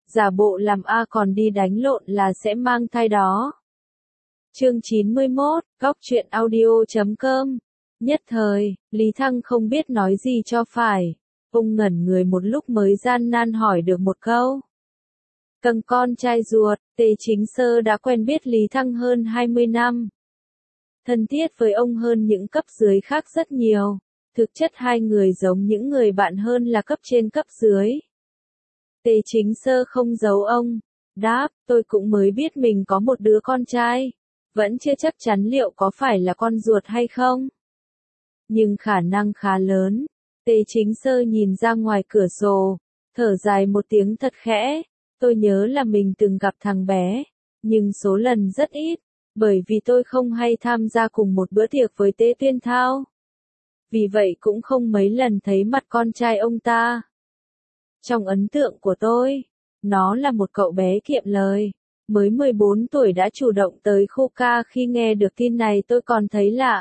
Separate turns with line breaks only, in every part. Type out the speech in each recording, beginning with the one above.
giả bộ làm A còn đi đánh lộn là sẽ mang thai đó. Chương 91, góc truyện audio.com. Nhất thời, Lý Thăng không biết nói gì cho phải. Ông ngẩn người một lúc mới gian nan hỏi được một câu. Cần con trai ruột, Tề Chính Sơ đã quen biết Lý Thăng hơn 20 năm. Thân thiết với ông hơn những cấp dưới khác rất nhiều. Thực chất hai người giống những người bạn hơn là cấp trên cấp dưới. Tề Chính Sơ không giấu ông. Đáp, tôi cũng mới biết mình có một đứa con trai. Vẫn chưa chắc chắn liệu có phải là con ruột hay không. Nhưng khả năng khá lớn. Tề Chính Sơ nhìn ra ngoài cửa sổ. Thở dài một tiếng thật khẽ. Tôi nhớ là mình từng gặp thằng bé. Nhưng số lần rất ít. Bởi vì tôi không hay tham gia cùng một bữa tiệc với Tế Tuyên Thao. Vì vậy cũng không mấy lần thấy mặt con trai ông ta. Trong ấn tượng của tôi, nó là một cậu bé kiệm lời. Mới 14 tuổi đã chủ động tới khu K khi nghe được tin này tôi còn thấy lạ.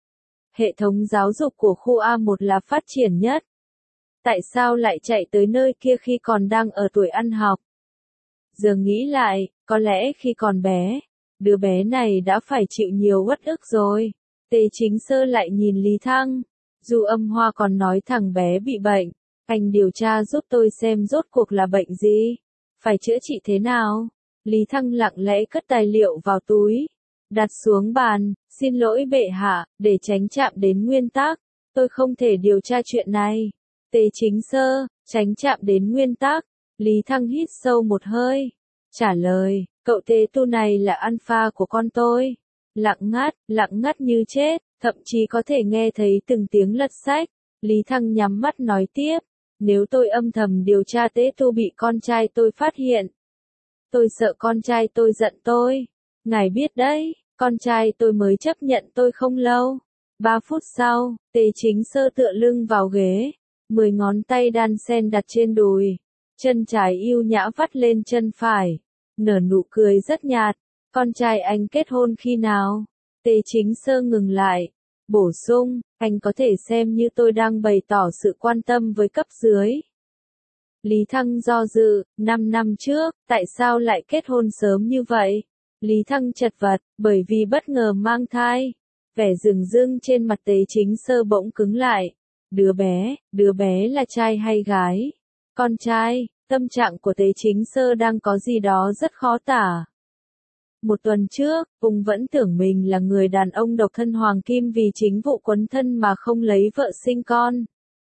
Hệ thống giáo dục của khu A1 là phát triển nhất. Tại sao lại chạy tới nơi kia khi còn đang ở tuổi ăn học? Giờ nghĩ lại, có lẽ khi còn bé, đứa bé này đã phải chịu nhiều uất ức rồi. Tề Chính Sơ lại nhìn Lý Thăng. Du Âm Hoa còn nói thằng bé bị bệnh. Anh điều tra giúp tôi xem rốt cuộc là bệnh gì. Phải chữa trị thế nào? Lý Thăng lặng lẽ cất tài liệu vào túi. Đặt xuống bàn. Xin lỗi bệ hạ, để tránh chạm đến nguyên tắc. Tôi không thể điều tra chuyện này. Tề Chính Sơ, tránh chạm đến nguyên tắc. Lý Thăng hít sâu một hơi. Trả lời, cậu Tề Tu này là alpha của con tôi. Lặng ngắt như chết, thậm chí có thể nghe thấy từng tiếng lật sách. Lý Thăng nhắm mắt nói tiếp. Nếu tôi âm thầm điều tra Tế Tu bị con trai tôi phát hiện. Tôi sợ con trai tôi giận tôi. Ngài biết đấy, con trai tôi mới chấp nhận tôi không lâu. 3 phút sau, Tề Chính Sơ tựa lưng vào ghế. 10 ngón tay đan sen đặt trên đùi. Chân trái yêu nhã vắt lên chân phải. Nở nụ cười rất nhạt. Con trai anh kết hôn khi nào? Tề Chính Sơ ngừng lại. Bổ sung, anh có thể xem như tôi đang bày tỏ sự quan tâm với cấp dưới. Lý Thăng do dự, 5 năm trước, tại sao lại kết hôn sớm như vậy? Lý Thăng chật vật, bởi vì bất ngờ mang thai. Vẻ rừng rưng trên mặt Tề Chính Sơ bỗng cứng lại. Đứa bé là trai hay gái? Con trai, tâm trạng của Tề Chính Sơ đang có gì đó rất khó tả. Một tuần trước, ông vẫn tưởng mình là người đàn ông độc thân hoàng kim vì chính vụ quấn thân mà không lấy vợ sinh con.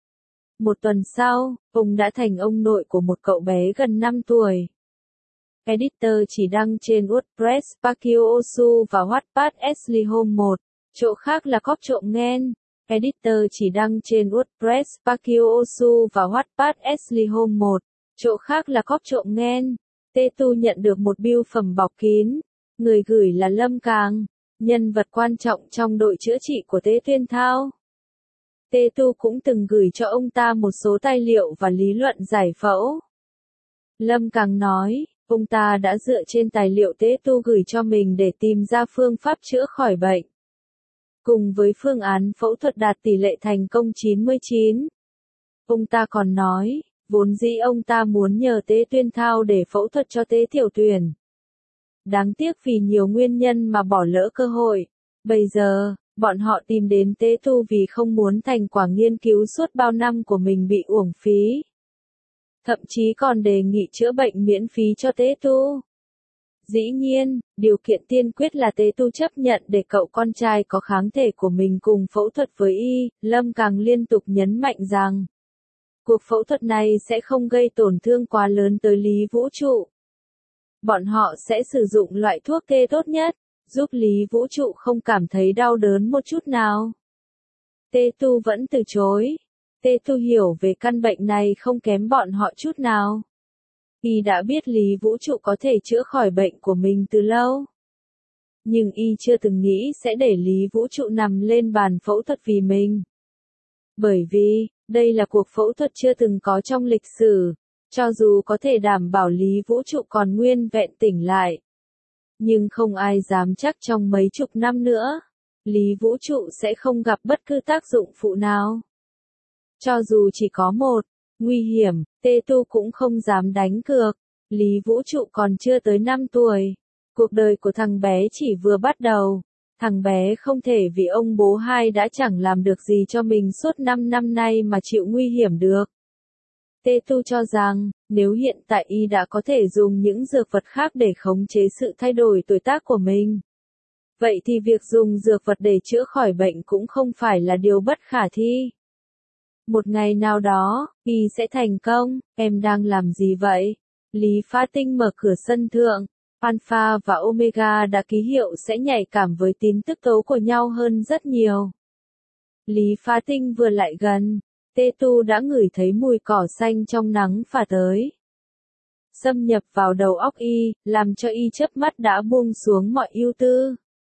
Một tuần sau, ông đã thành ông nội của một cậu bé gần 5 tuổi. Editor chỉ đăng trên WordPress Pakio Osu và Wattpad Ashley Home 1, chỗ khác là cóp trộm nghen. Editor chỉ đăng trên WordPress Pakio Osu và Wattpad Ashley Home 1, chỗ khác là cóp trộm nghen. Tế Tu nhận được một bưu phẩm bọc kín. Người gửi là Lâm Càng, nhân vật quan trọng trong đội chữa trị của Tế Tuyên Thao. Tế Tu cũng từng gửi cho ông ta một số tài liệu và lý luận giải phẫu. Lâm Càng nói, ông ta đã dựa trên tài liệu Tế Tu gửi cho mình để tìm ra phương pháp chữa khỏi bệnh. Cùng với phương án phẫu thuật đạt tỷ lệ thành công 99. Ông ta còn nói, vốn dĩ ông ta muốn nhờ Tế Tuyên Thao để phẫu thuật cho Tế Tiểu Tuyển. Đáng tiếc vì nhiều nguyên nhân mà bỏ lỡ cơ hội. Bây giờ, bọn họ tìm đến Tế Tu vì không muốn thành quả nghiên cứu suốt bao năm của mình bị uổng phí. Thậm chí còn đề nghị chữa bệnh miễn phí cho Tế Tu. Dĩ nhiên, điều kiện tiên quyết là Tế Tu chấp nhận để cậu con trai có kháng thể của mình cùng phẫu thuật với y. Lâm Càng liên tục nhấn mạnh rằng, cuộc phẫu thuật này sẽ không gây tổn thương quá lớn tới Lý Vũ Trụ. Bọn họ sẽ sử dụng loại thuốc tê tốt nhất, giúp Lý Vũ Trụ không cảm thấy đau đớn một chút nào. Tế Tu vẫn từ chối. Tế Tu hiểu về căn bệnh này không kém bọn họ chút nào. Y đã biết Lý Vũ Trụ có thể chữa khỏi bệnh của mình từ lâu. Nhưng y chưa từng nghĩ sẽ để Lý Vũ Trụ nằm lên bàn phẫu thuật vì mình. Bởi vì, đây là cuộc phẫu thuật chưa từng có trong lịch sử. Cho dù có thể đảm bảo Lý Vũ Trụ còn nguyên vẹn tỉnh lại. Nhưng không ai dám chắc trong mấy chục năm nữa, Lý Vũ Trụ sẽ không gặp bất cứ tác dụng phụ nào. Cho dù chỉ có một, nguy hiểm, Tế Tu cũng không dám đánh cược. Lý Vũ Trụ còn chưa tới 5 tuổi. Cuộc đời của thằng bé chỉ vừa bắt đầu. Thằng bé không thể vì ông bố hai đã chẳng làm được gì cho mình suốt 5 năm nay mà chịu nguy hiểm được. Tê Tu cho rằng, nếu hiện tại y đã có thể dùng những dược vật khác để khống chế sự thay đổi tuổi tác của mình, vậy thì việc dùng dược vật để chữa khỏi bệnh cũng không phải là điều bất khả thi. Một ngày nào đó, y sẽ thành công. Em đang làm gì vậy? Lý Phá Tinh mở cửa sân thượng. Alpha và Omega đã ký hiệu sẽ nhạy cảm với tín tức tố của nhau hơn rất nhiều. Lý Phá Tinh vừa lại gần, Tê Tu đã ngửi thấy mùi cỏ xanh trong nắng phả tới. Xâm nhập vào đầu óc y, làm cho y chớp mắt đã buông xuống mọi ưu tư.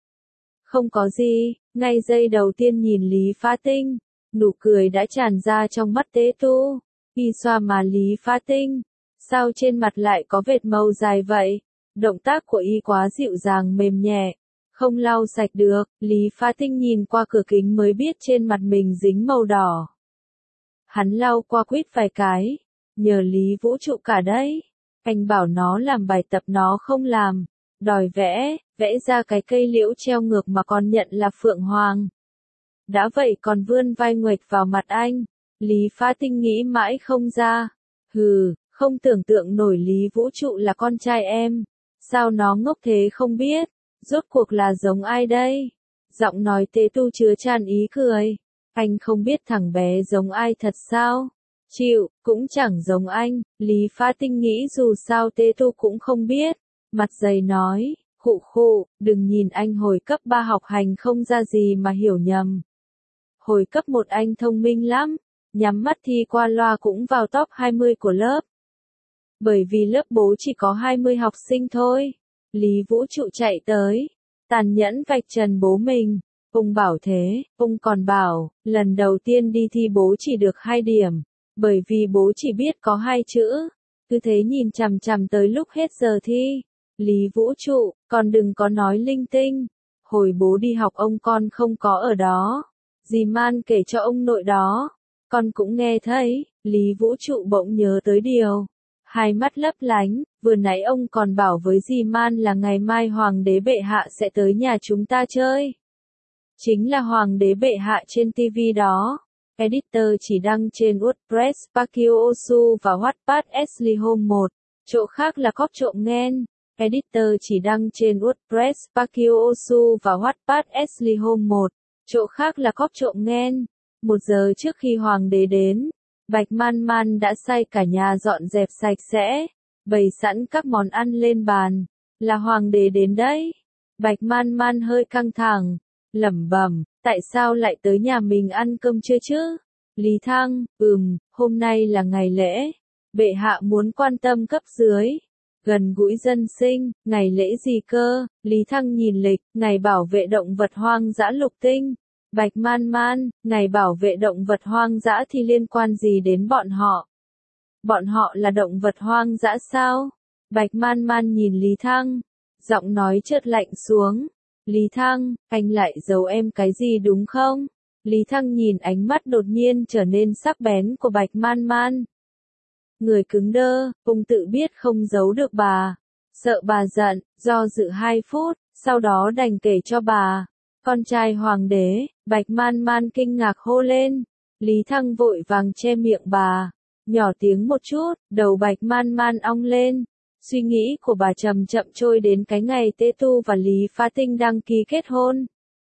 Không có gì, ngay giây đầu tiên nhìn Lý Phá Tinh, nụ cười đã tràn ra trong mắt Tê Tu. Y xoa má Lý Phá Tinh. Sao trên mặt lại có vệt màu dài vậy? Động tác của y quá dịu dàng mềm nhẹ, không lau sạch được. Lý Phá Tinh nhìn qua cửa kính mới biết trên mặt mình dính màu đỏ. Hắn lau qua quýt vài cái. Nhờ Lý Vũ Trụ cả đấy. Anh bảo nó làm bài tập nó không làm. Đòi vẽ ra cái cây liễu treo ngược mà còn nhận là Phượng Hoàng. Đã vậy còn vươn vai nguệch vào mặt anh. Lý Phá Tinh nghĩ mãi không ra. Không tưởng tượng nổi Lý Vũ Trụ là con trai em. Sao nó ngốc thế không biết? Rốt cuộc là giống ai đây? Giọng nói Tê Tu chứa tràn ý cười. Anh không biết thằng bé giống ai thật sao? Chịu, cũng chẳng giống anh. Lý Phá Tinh nghĩ dù sao Tê Tu cũng không biết. Mặt dày nói, khụ, đừng nhìn anh hồi cấp 3 học hành không ra gì mà hiểu nhầm. Hồi cấp 1 anh thông minh lắm, nhắm mắt thi qua loa cũng vào top 20 của lớp. Bởi vì lớp bố chỉ có 20 học sinh thôi. Lý Vũ Trụ chạy tới, tàn nhẫn vạch trần bố mình. Ông bảo thế, ông còn bảo, lần đầu tiên đi thi bố chỉ được 2 điểm. Bởi vì bố chỉ biết có 2 chữ. Cứ thế nhìn chằm chằm tới lúc hết giờ thi. Lý Vũ Trụ, con đừng có nói linh tinh. Hồi bố đi học ông con không có ở đó. Dì Man kể cho ông nội đó. Con cũng nghe thấy. Lý Vũ Trụ bỗng nhớ tới điều. Hai mắt lấp lánh, vừa nãy ông còn bảo với dì Man là ngày mai Hoàng đế bệ hạ sẽ tới nhà chúng ta chơi. Chính là Hoàng đế bệ hạ trên TV đó. Editor chỉ đăng trên WordPress Pakio Osu và Wattpad Ashley Home 1, chỗ khác là cóp trộm nghen. Editor chỉ đăng trên WordPress Pakio Osu và Wattpad Ashley Home 1, chỗ khác là cóp trộm nghen. 1 giờ trước khi Hoàng đế đến, Bạch Man Man đã sai cả nhà dọn dẹp sạch sẽ, bày sẵn các món ăn lên bàn. Là Hoàng đế đến đấy. Bạch Man Man hơi căng thẳng, lẩm bẩm, tại sao lại tới nhà mình ăn cơm trưa chứ? Lý Thăng, hôm nay là ngày lễ. Bệ hạ muốn quan tâm cấp dưới. Gần gũi dân sinh, ngày lễ gì cơ? Lý Thăng nhìn lịch, ngày bảo vệ động vật hoang dã lục tinh. Bạch Man Man, ngày bảo vệ động vật hoang dã thì liên quan gì đến bọn họ? Bọn họ là động vật hoang dã sao? Bạch Man Man nhìn Lý Thăng, giọng nói chợt lạnh xuống. Lý Thăng, anh lại giấu em cái gì đúng không? Lý Thăng nhìn ánh mắt đột nhiên trở nên sắc bén của Bạch Man Man. Người cứng đơ, ông tự biết không giấu được bà. Sợ bà giận, do dự 2 phút, sau đó đành kể cho bà. Con trai Hoàng đế, Bạch Man Man kinh ngạc hô lên. Lý Thăng vội vàng che miệng bà. Nhỏ tiếng một chút, đầu Bạch Man Man ong lên. Suy nghĩ của bà chậm chậm trôi đến cái ngày Tê Tu và Lý Phá Tinh đăng ký kết hôn.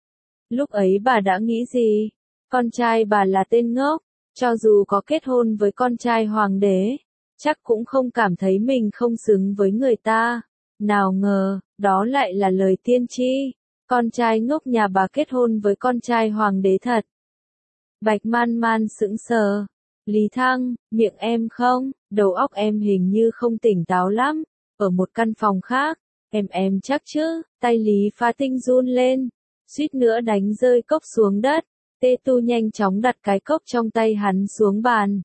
Lúc ấy bà đã nghĩ gì? Con trai bà là tên ngốc, cho dù có kết hôn với con trai Hoàng đế, chắc cũng không cảm thấy mình không xứng với người ta. Nào ngờ, đó lại là lời tiên tri. Con trai ngốc nhà bà kết hôn với con trai Hoàng đế thật. Bạch Man Man sững sờ. Lý Thăng, miệng em không, đầu óc em hình như không tỉnh táo lắm. Ở một căn phòng khác, em chắc chứ? Tay Lý Phá Tinh run lên, suýt nữa đánh rơi cốc xuống đất. Tê Tu nhanh chóng đặt cái cốc trong tay hắn xuống bàn.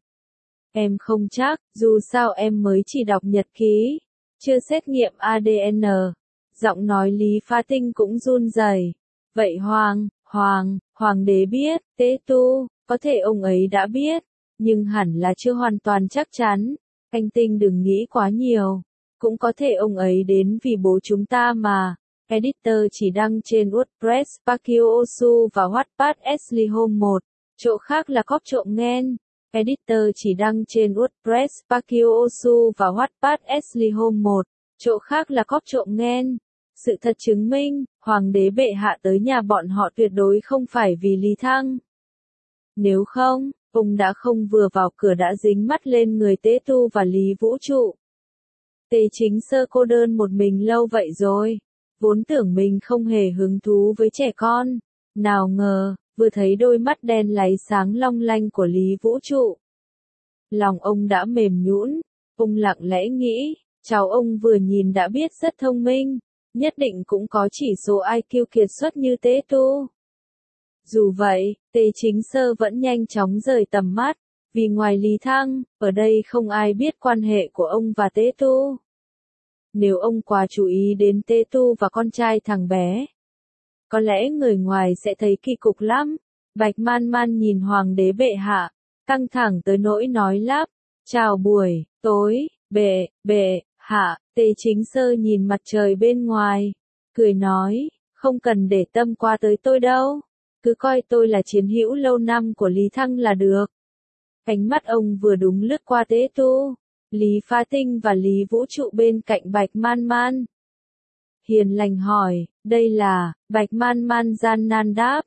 Em không chắc, dù sao em mới chỉ đọc nhật ký, chưa xét nghiệm ADN. Giọng nói Lý Phá Tinh cũng run rẩy. Vậy Hoàng đế biết, Tê Tu, có thể ông ấy đã biết, nhưng hẳn là chưa hoàn toàn chắc chắn. Anh Tinh đừng nghĩ quá nhiều. Cũng có thể ông ấy đến vì bố chúng ta mà. Editor chỉ đăng trên WordPress Pakio Osu và Wattpad Ashley Home 1. Chỗ khác là cóp trộm nghen. Editor chỉ đăng trên WordPress Pakio Osu và Wattpad Ashley Home 1. Chỗ khác là cóp trộm nghen. Sự thật chứng minh, Hoàng đế bệ hạ tới nhà bọn họ tuyệt đối không phải vì Lý Thăng. Nếu không, ông đã không vừa vào cửa đã dính mắt lên người Tế Tu và Lý Vũ Trụ. Tề Chính Sơ cô đơn một mình lâu vậy rồi. Vốn tưởng mình không hề hứng thú với trẻ con. Nào ngờ, vừa thấy đôi mắt đen láy sáng long lanh của Lý Vũ Trụ. Lòng ông đã mềm nhũn, ông lặng lẽ nghĩ, cháu ông vừa nhìn đã biết rất thông minh, nhất định cũng có chỉ số IQ kiệt xuất như Tế Tu. Dù vậy, Tề Chính Sơ vẫn nhanh chóng rời tầm mắt, vì ngoài Lý Thăng, ở đây không ai biết quan hệ của ông và Tế Tu. Nếu ông quá chú ý đến Tế Tu và con trai thằng bé, có lẽ người ngoài sẽ thấy kỳ cục lắm. Bạch Man Man nhìn Hoàng đế bệ hạ, căng thẳng tới nỗi nói lắp, chào buổi tối, bệ hạ. Tề Chính Sơ nhìn mặt trời bên ngoài, cười nói, không cần để tâm qua tới tôi đâu, cứ coi tôi là chiến hữu lâu năm của Lý Thăng là được. Ánh mắt ông vừa đúng lướt qua Tế Tu, Lý Phá Tinh và Lý Vũ Trụ bên cạnh Bạch Man Man. Hiền lành hỏi, đây là, Bạch Man Man gian nan đáp,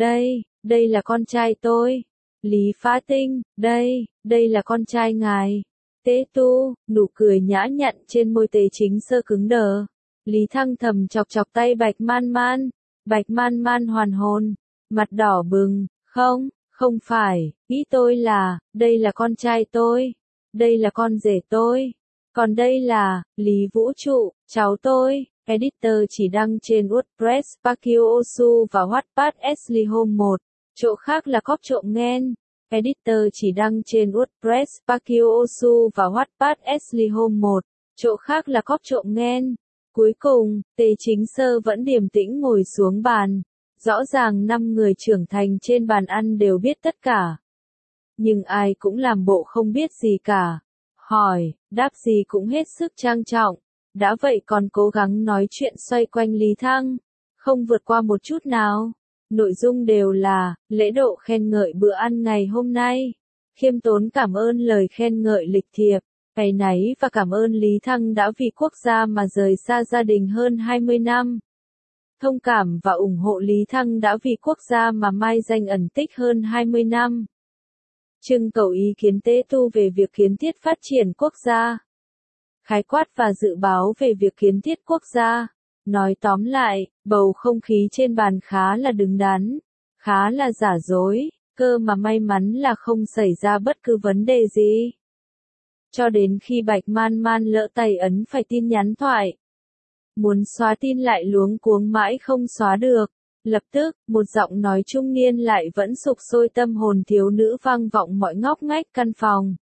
đây là con trai tôi. Lý Phá Tinh, đây là con trai ngài. Tế Tu, nụ cười nhã nhặn trên môi Tề Chính Sơ cứng đờ. Lý Thăng thầm chọc chọc tay Bạch Man Man. Bạch Man Man hoàn hồn, mặt đỏ bừng, không phải, ý tôi là, đây là con trai tôi, đây là con rể tôi, còn đây là, Lý Vũ Trụ, cháu tôi. Editor chỉ đăng trên WordPress Pakio Osu và Wattpad Ashley Home 1. Chỗ khác là cóp trộm nghen. Editor chỉ đăng trên WordPress Pakio Osu và Wattpad Ashley Home 1. Chỗ khác là cóp trộm nghen. Cuối cùng, Tề Chính Sơ vẫn điềm tĩnh ngồi xuống bàn. Rõ ràng 5 người trưởng thành trên bàn ăn đều biết tất cả. Nhưng ai cũng làm bộ không biết gì cả. Hỏi, đáp gì cũng hết sức trang trọng. Đã vậy còn cố gắng nói chuyện xoay quanh Lý Thăng. Không vượt qua một chút nào. Nội dung đều là, lễ độ khen ngợi bữa ăn ngày hôm nay. Khiêm tốn cảm ơn lời khen ngợi lịch thiệp. Áy náy và cảm ơn Lý Thăng đã vì quốc gia mà rời xa gia đình hơn 20 năm. Thông cảm và ủng hộ Lý Thăng đã vì quốc gia mà mai danh ẩn tích hơn 20 năm. Trưng cầu ý kiến Tế Tu về việc kiến thiết phát triển quốc gia. Khái quát và dự báo về việc kiến thiết quốc gia. Nói tóm lại, bầu không khí trên bàn khá là đứng đắn, khá là giả dối, cơ mà may mắn là không xảy ra bất cứ vấn đề gì. Cho đến khi Bạch Man Man lỡ tay ấn phải tin nhắn thoại. Muốn xóa tin lại luống cuống mãi không xóa được. Lập tức, một giọng nói trung niên lại vẫn sục sôi tâm hồn thiếu nữ vang vọng mọi ngóc ngách căn phòng.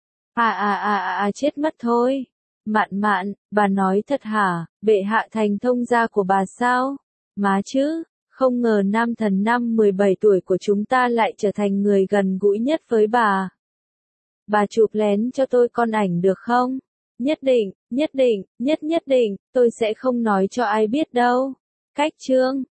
Chết mất thôi. Mạn, bà nói thật hả, bệ hạ thành thông gia của bà sao? Má chứ, không ngờ nam thần năm 17 tuổi của chúng ta lại trở thành người gần gũi nhất với bà. Bà chụp lén cho tôi con ảnh được không? Nhất định, tôi sẽ không nói cho ai biết đâu. Cách chương